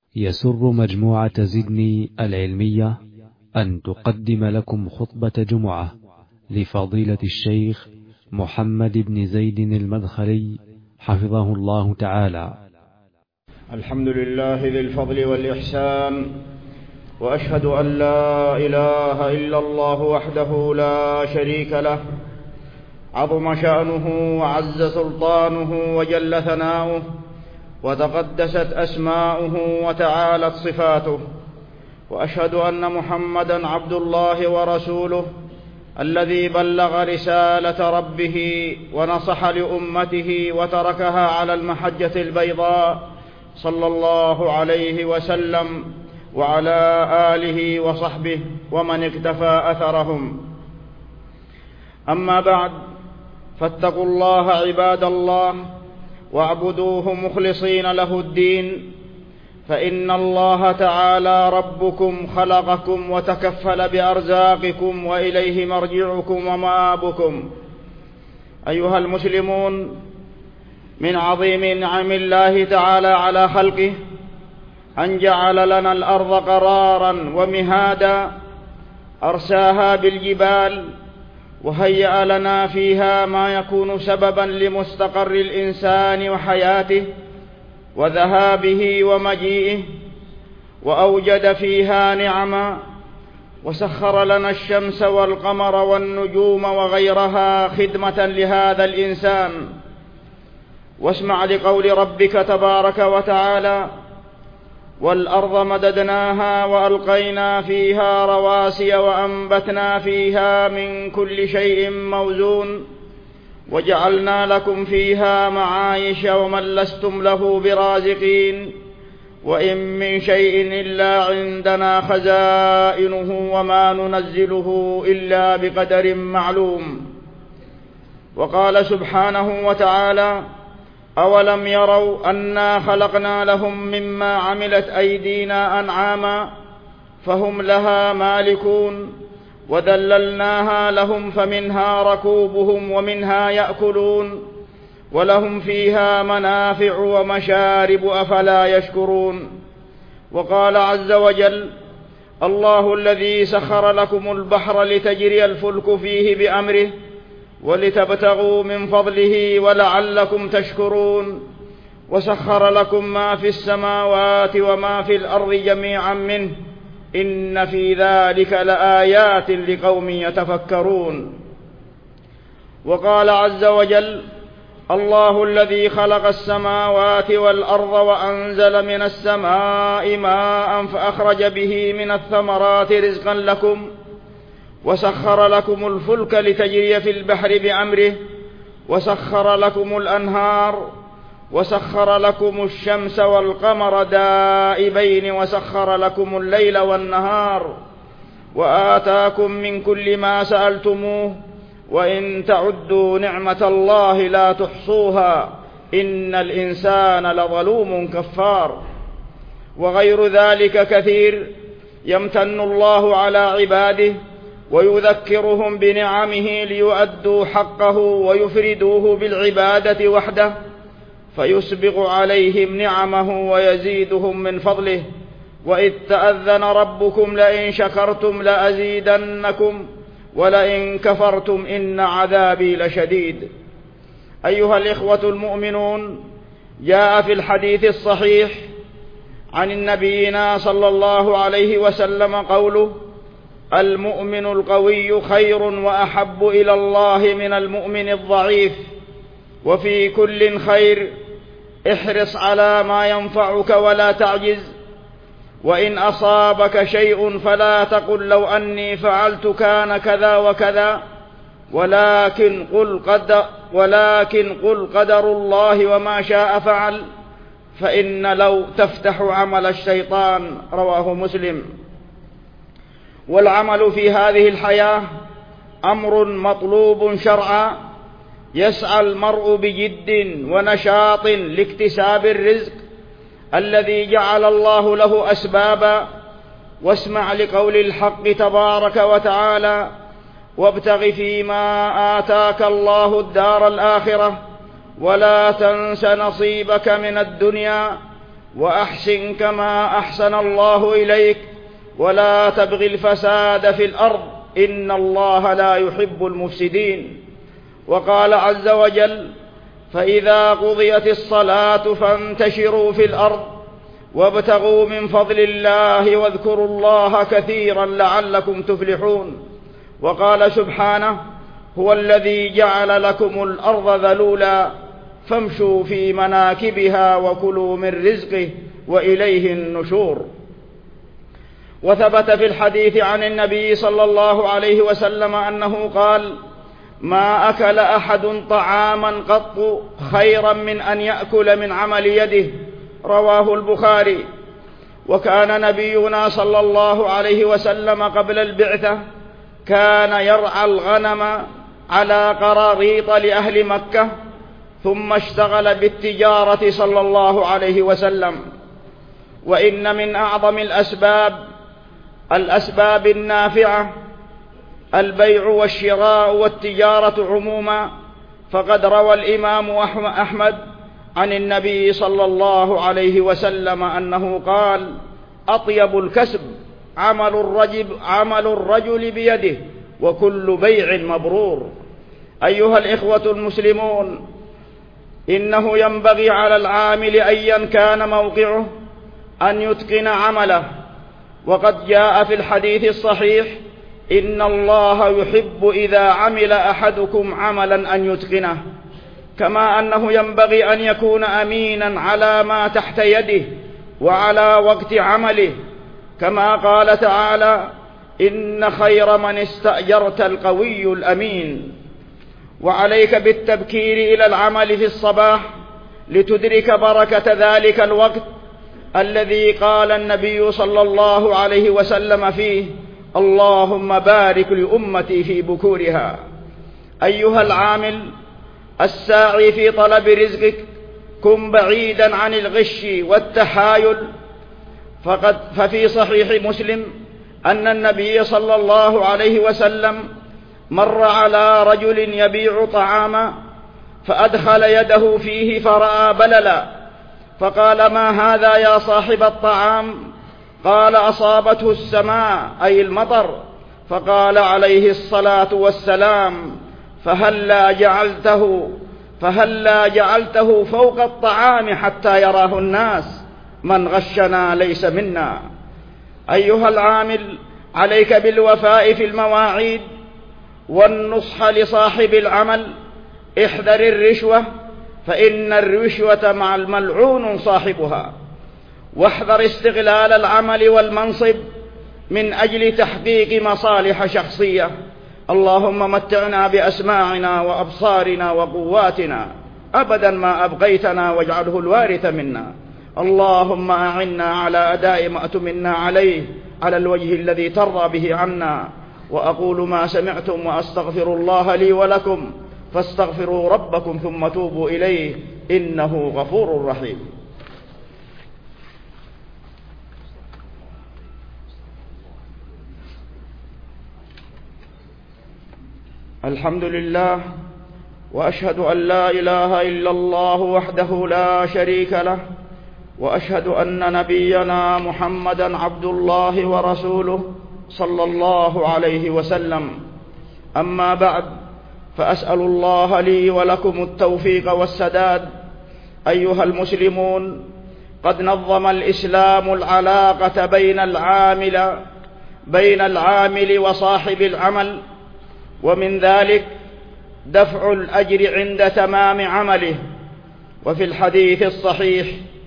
يسر مجموعة زدني العلمية أن تقدم لكم خطبة جمعة لفضيلة الشيخ محمد بن زيد المدخلي حفظه الله تعالى. الحمد لله ذي الفضل والإحسان، وأشهد أن لا إله إلا الله وحده لا شريك له، عظم شأنه وعز سلطانه وجل ثناؤه وتقدست أسماؤه وتعالت صفاته، وأشهد أن محمدًا عبد الله ورسوله الذي بلغ رسالة ربه ونصح لأمته وتركها على المحجة البيضاء صلى الله عليه وسلم وعلى آله وصحبه ومن اكتفى أثرهم. أما بعد، فاتقوا الله عباد الله واعبدوه مخلصين له الدين، فإن الله تعالى ربكم خلقكم وتكفل بأرزاقكم وإليه مرجعكم ومآبكم. أيها المسلمون، من عظيم نعم الله تعالى على خلقه أن جعل لنا الأرض قرارا ومهادا، أرساها بالجبال وهيأ لنا فيها ما يكون سببا لمستقر الإنسان وحياته وذهابه ومجيئه، وأوجد فيها نعما، وسخر لنا الشمس والقمر والنجوم وغيرها خدمة لهذا الإنسان. واسمع لقول ربك تبارك وتعالى: والأرض مددناها وألقينا فيها رواسي وأنبتنا فيها من كل شيء موزون وجعلنا لكم فيها معايش ومن لستم له برازقين وإن من شيء إلا عندنا خزائنه وما ننزله إلا بقدر معلوم. وقال سبحانه وتعالى: أولم يروا أنا خلقنا لهم مما عملت أيدينا أنعاما فهم لها مالكون وذللناها لهم فمنها ركوبهم ومنها يأكلون ولهم فيها منافع ومشارب أفلا يشكرون. وقال عز وجل: الله الذي سخر لكم البحر لتجري الفلك فيه بأمره ولتبتغوا من فضله ولعلكم تشكرون. وسخر لكم ما في السماوات وما في الأرض جميعا منه إن في ذلك لآيات لقوم يتفكرون. وقال عز وجل: الله الذي خلق السماوات والأرض وأنزل من السماء ماء فأخرج به من الثمرات رزقا لكم وسخر لكم الفلك لتجري في البحر بأمره وسخر لكم الأنهار وسخر لكم الشمس والقمر دائبين وسخر لكم الليل والنهار وآتاكم من كل ما سألتموه وإن تعدوا نعمة الله لا تحصوها إن الإنسان لظلوم كفار. وغير ذلك كثير يمتن الله على عباده ويذكرهم بنعمه ليؤدوا حقه ويفردوه بالعبادة وحده، فيسبغ عليهم نعمه ويزيدهم من فضله. وإذ تأذن ربكم لئن شكرتم لأزيدنكم ولئن كفرتم إن عذابي لشديد. أيها الإخوة المؤمنون، جاء في الحديث الصحيح عن النبينا صلى الله عليه وسلم قوله: المؤمن القوي خير وأحب إلى الله من المؤمن الضعيف، وفي كل خير، احرص على ما ينفعك ولا تعجز، وإن أصابك شيء فلا تقل لو أني فعلت كان كذا وكذا، ولكن قل قدر الله وما شاء فعل، فإن لو تفتح عمل الشيطان. رواه مسلم. والعمل في هذه الحياة أمر مطلوب شرعا، يسعى المرء بجد ونشاط لاكتساب الرزق الذي جعل الله له أسبابا. واسمع لقول الحق تبارك وتعالى: وابتغ فيما آتاك الله الدار الآخرة ولا تنس نصيبك من الدنيا وأحسن كما أحسن الله إليك ولا تبغ الفساد في الأرض إن الله لا يحب المفسدين. وقال عز وجل: فإذا قضيت الصلاة فانتشروا في الأرض وابتغوا من فضل الله واذكروا الله كثيرا لعلكم تفلحون. وقال سبحانه: هو الذي جعل لكم الأرض ذلولا فامشوا في مناكبها وكلوا من رزقه وإليه النشور. وثبت في الحديث عن النبي صلى الله عليه وسلم أنه قال: ما أكل أحد طعاما قط خيرا من أن يأكل من عمل يده، رواه البخاري. وكان نبينا صلى الله عليه وسلم قبل البعثة كان يرعى الغنم على قراريط لأهل مكة، ثم اشتغل بالتجارة صلى الله عليه وسلم. وإن من أعظم الأسباب النافعة البيع والشراء والتجارة عموما، فقد روى الإمام أحمد عن النبي صلى الله عليه وسلم أنه قال: أطيب الكسب عمل الرجل بيده وكل بيع مبرور. أيها الإخوة المسلمون، إنه ينبغي على العامل أيا كان موقعه أن يتقن عمله، وقد جاء في الحديث الصحيح: إن الله يحب إذا عمل أحدكم عملا أن يتقنه. كما أنه ينبغي أن يكون أمينا على ما تحت يده وعلى وقت عمله، كما قال تعالى: إن خير من استأجرت القوي الأمين. وعليك بالتبكير إلى العمل في الصباح لتدرك بركة ذلك الوقت الذي قال النبي صلى الله عليه وسلم فيه: اللهم بارك لأمتي في بكورها. أيها العامل الساعي في طلب رزقك، كن بعيدا عن الغش والتحايل. ففي صحيح مسلم أن النبي صلى الله عليه وسلم مر على رجل يبيع طعاما، فأدخل يده فيه فرأى بللا، فقال: ما هذا يا صاحب الطعام؟ قال: أصابته السماء أي المطر. فقال عليه الصلاة والسلام: فهلا جعلته فوق الطعام حتى يراه الناس، من غشنا ليس منا. أيها العامل، عليك بالوفاء في المواعيد والنصح لصاحب العمل. احذر الرشوة، فإن الرشوة مع الملعون صاحبها. واحذر استغلال العمل والمنصب من أجل تحقيق مصالح شخصية. اللهم متعنا بأسماعنا وأبصارنا وقواتنا أبدا ما أبقيتنا، واجعله الوارث منا. اللهم أعنا على أداء ما أتمنا عليه على الوجه الذي ترضى به عنا. وأقول ما سمعتم وأستغفر الله لي ولكم، فاستغفروا ربكم ثم توبوا إليه إنه غفور رحيم. الحمد لله، وأشهد أن لا إله إلا الله وحده لا شريك له، وأشهد أن نبينا محمدا عبد الله ورسوله صلى الله عليه وسلم. أما بعد، فأسأل الله لي ولكم التوفيق والسداد. أيها المسلمون، قد نظم الإسلام العلاقة بين العامل وصاحب العمل، ومن ذلك دفع الأجر عند تمام عمله. وفي الحديث الصحيح: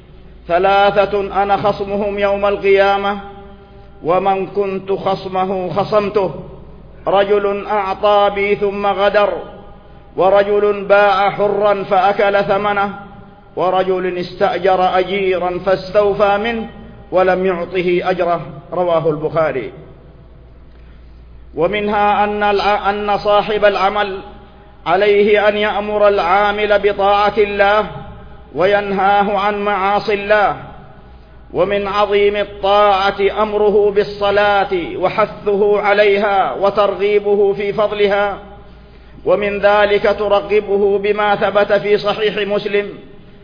3 أنا خصمهم يوم القيامة، ومن كنت خصمه خصمته: رجل أعطى بي ثم غدر، ورجل باع حرا فأكل ثمنه، ورجل استأجر أجيرا فاستوفى منه ولم يعطه أجره. رواه البخاري. ومنها أن صاحب العمل عليه أن يأمر العامل بطاعة الله وينهاه عن معاصي الله. ومن عظيم الطاعة أمره بالصلاة وحثه عليها وترغيبه في فضلها. ومن ذلك ترغبه بما ثبت في صحيح مسلم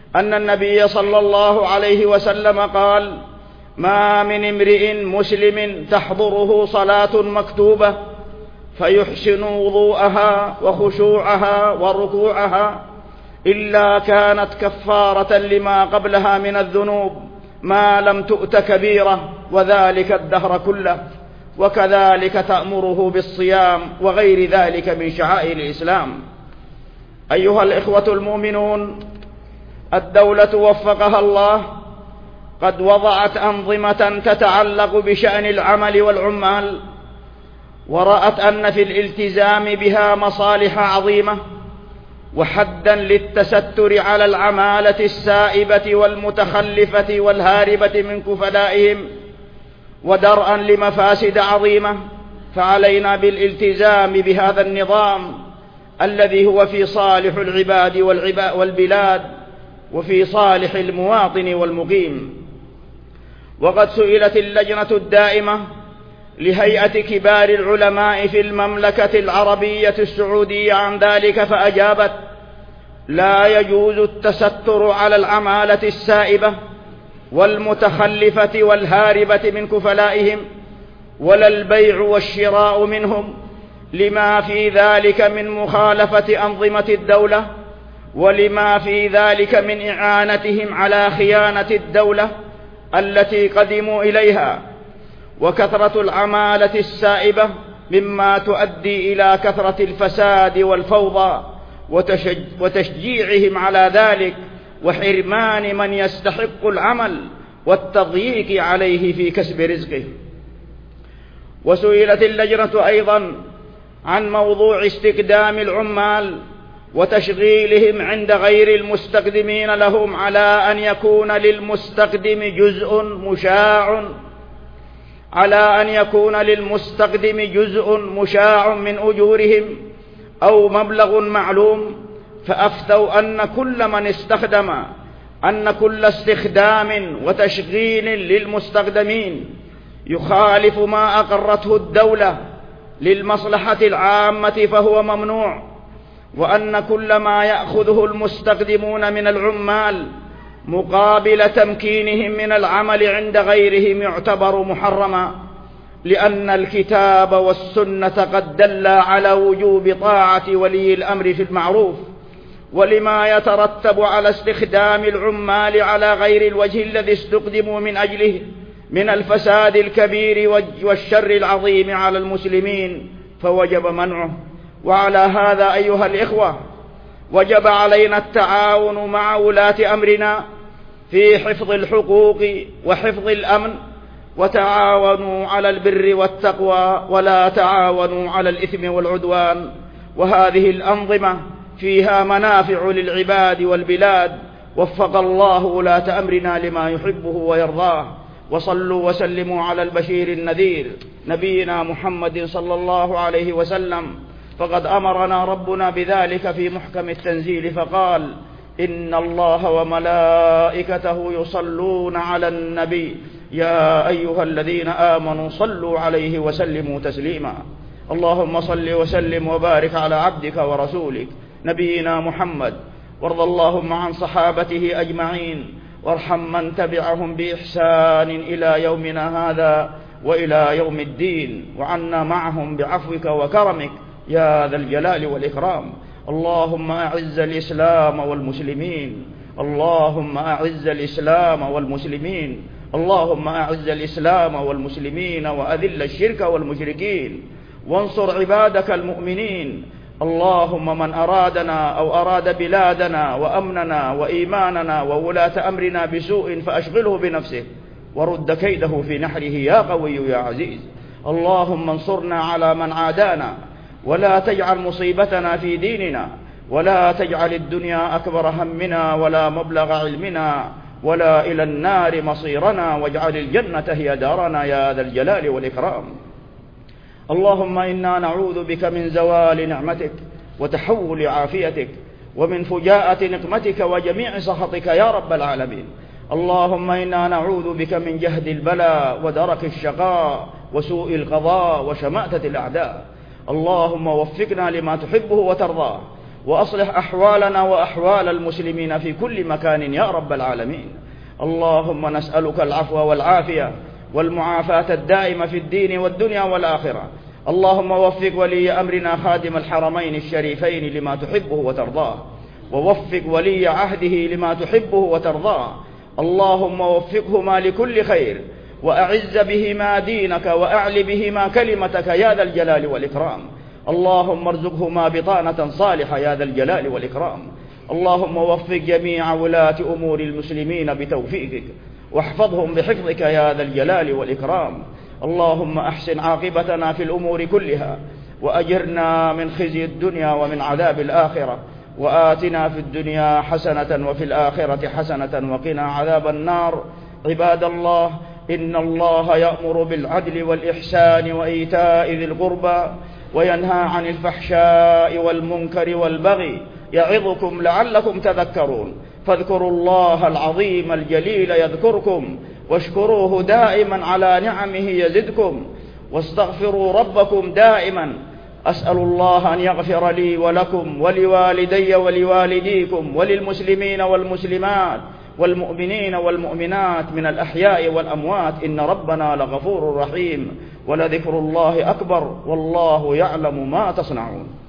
أن النبي صلى الله عليه وسلم قال: ما من امرئ مسلم تحضره صلاة مكتوبة فيحسن وضوءها وخشوعها وركوعها إلا كانت كفارة لما قبلها من الذنوب ما لم تؤت كبيرة، وذلك الدهر كله. وكذلك تأمره بالصيام وغير ذلك من شعائر الإسلام. أيها الإخوة المؤمنون، الدولة وفقها الله قد وضعت أنظمة تتعلق بشأن العمل والعمال، ورأت أن في الالتزام بها مصالح عظيمة، وحدا للتستر على العمالة السائبة والمتخلفة والهاربة من كفلائهم، ودرءا لمفاسد عظيمة. فعلينا بالالتزام بهذا النظام الذي هو في صالح العباد والبلاد، وفي صالح المواطن والمقيم. وقد سئلت اللجنة الدائمة لهيئة كبار العلماء في المملكة العربية السعودية عن ذلك، فأجابت: لا يجوز التستر على العمالة السائبة والمتخلفة والهاربة من كفلائهم، ولا البيع والشراء منهم، لما في ذلك من مخالفة أنظمة الدولة، ولما في ذلك من إعانتهم على خيانة الدولة التي قدموا إليها. وكثرة العمالة السائبة مما تؤدي إلى كثرة الفساد والفوضى وتشجيعهم على ذلك، وحرمان من يستحق العمل والتضييق عليه في كسب رزقه. وسئلت اللجنة أيضا عن موضوع استقدام العمال وتشغيلهم عند غير المستقدمين لهم، على أن يكون للمستقدم جزء مشاع من أجورهم أو مبلغ معلوم. فأفتوا أن كل استخدام وتشغيل للمستخدمين يخالف ما أقرته الدولة للمصلحة العامة فهو ممنوع، وأن كل ما يأخذه المستخدمون من العمال مقابل تمكينهم من العمل عند غيرهم يعتبر محرما، لأن الكتاب والسنة قد دل على وجوب طاعة ولي الأمر في المعروف، ولما يترتب على استخدام العمال على غير الوجه الذي استخدموا من أجله من الفساد الكبير والشر العظيم على المسلمين، فوجب منعه. وعلى هذا أيها الإخوة، وجب علينا التعاون مع ولاة أمرنا في حفظ الحقوق وحفظ الأمن، وتعاونوا على البر والتقوى ولا تعاونوا على الإثم والعدوان. وهذه الأنظمة فيها منافع للعباد والبلاد. وفق الله ولاة أمرنا لما يحبه ويرضاه. وصلوا وسلموا على البشير النذير نبينا محمد صلى الله عليه وسلم، فقد أمرنا ربنا بذلك في محكم التنزيل فقال: إن الله وملائكته يصلون على النبي يا أيها الذين آمنوا صلوا عليه وسلموا تسليما. اللهم صل وسلم وبارك على عبدك ورسولك نبينا محمد، وارض اللهم عن صحابته أجمعين، وارحم من تبعهم بإحسان إلى يومنا هذا وإلى يوم الدين، وعنا معهم بعفوك وكرمك يا ذا الجلال والإكرام. اللهم أعز الإسلام والمسلمين، اللهم أعز الإسلام والمسلمين، اللهم أعز الإسلام والمسلمين، وأذل الشرك والمشركين، وانصر عبادك المؤمنين. اللهم من أرادنا أو أراد بلادنا وأمننا وإيماننا وولاة أمرنا بسوء فأشغله بنفسه، ورد كيده في نحره يا قوي يا عزيز. اللهم انصرنا على من عادانا، ولا تجعل مصيبتنا في ديننا، ولا تجعل الدنيا أكبر همنا ولا مبلغ علمنا، ولا إلى النار مصيرنا، واجعل الجنة هي دارنا يا ذا الجلال والإكرام. اللهم إنا نعوذ بك من زوال نعمتك وتحول عافيتك، ومن فجاءة نقمتك وجميع سخطك يا رب العالمين. اللهم إنا نعوذ بك من جهد البلاء ودرك الشقاء وسوء القضاء وشماتة الأعداء. اللهم وفقنا لما تحبه وترضاه، وأصلح أحوالنا وأحوال المسلمين في كل مكان يا رب العالمين. اللهم نسألك العفو والعافية والمعافاة الدائمة في الدين والدنيا والآخرة. اللهم وفق ولي أمرنا خادم الحرمين الشريفين لما تحبه وترضاه، ووفق ولي عهده لما تحبه وترضاه. اللهم وفقهما لكل خير، وأعز بهما دينك وأعل بهما كلمتك يا ذا الجلال والإكرام. اللهم ارزقهما بطانة صالحة يا ذا الجلال والإكرام. اللهم وفق جميع ولاة أمور المسلمين بتوفيقك، واحفظهم بحفظك يا ذا الجلال والإكرام. اللهم أحسن عاقبتنا في الأمور كلها، وأجرنا من خزي الدنيا ومن عذاب الآخرة، وآتنا في الدنيا حسنة وفي الآخرة حسنة وقنا عذاب النار. عباد الله، إن الله يأمر بالعدل والإحسان وإيتاء ذي القربى، وينهى عن الفحشاء والمنكر والبغي، يعظكم لعلكم تذكرون. فاذكروا الله العظيم الجليل يذكركم، واشكروه دائما على نعمه يزدكم، واستغفروا ربكم دائما. أسأل الله أن يغفر لي ولكم ولوالدي ولوالديكم وللمسلمين والمسلمات والمؤمنين والمؤمنات من الأحياء والأموات، إن ربنا لغفور رحيم. ولذكر الله أكبر، والله يعلم ما تصنعون.